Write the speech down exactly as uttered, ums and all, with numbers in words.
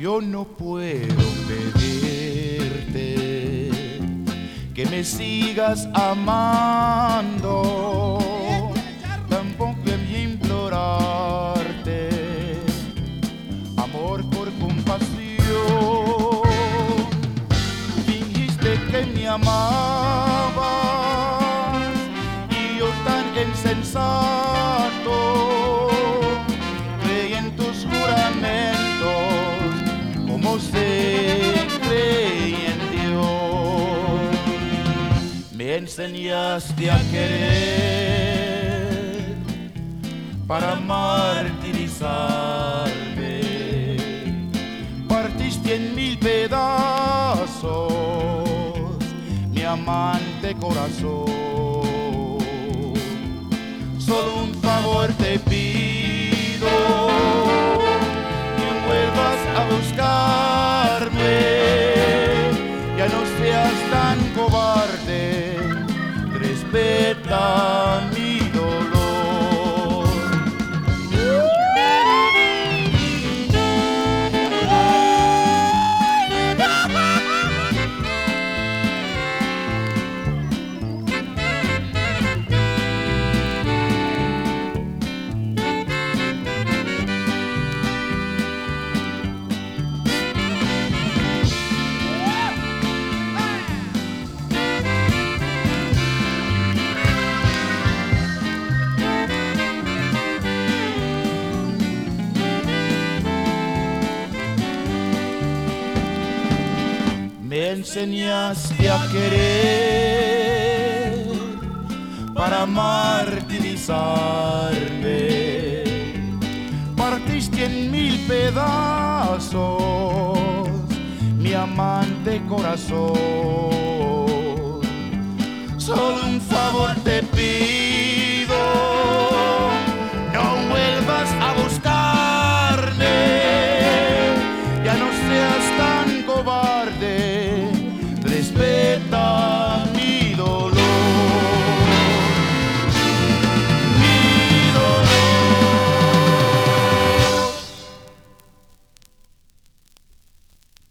Yo no puedo pedirte que me sigas amando, tampoco implorarte amor por compasión. Fingiste que me amabas y yo tan insensato creí en tus juramentos como se cree en Dios. Me enseñaste a querer para martirizarme, partiste en mil pedazos mi amante corazón. Solo un favor te pido, que vuelvas a buscarme, ya no seas tan cobarde, respeta mi dolor. Me enseñaste a querer para martirizarme, partiste en mil pedazos mi amante corazón.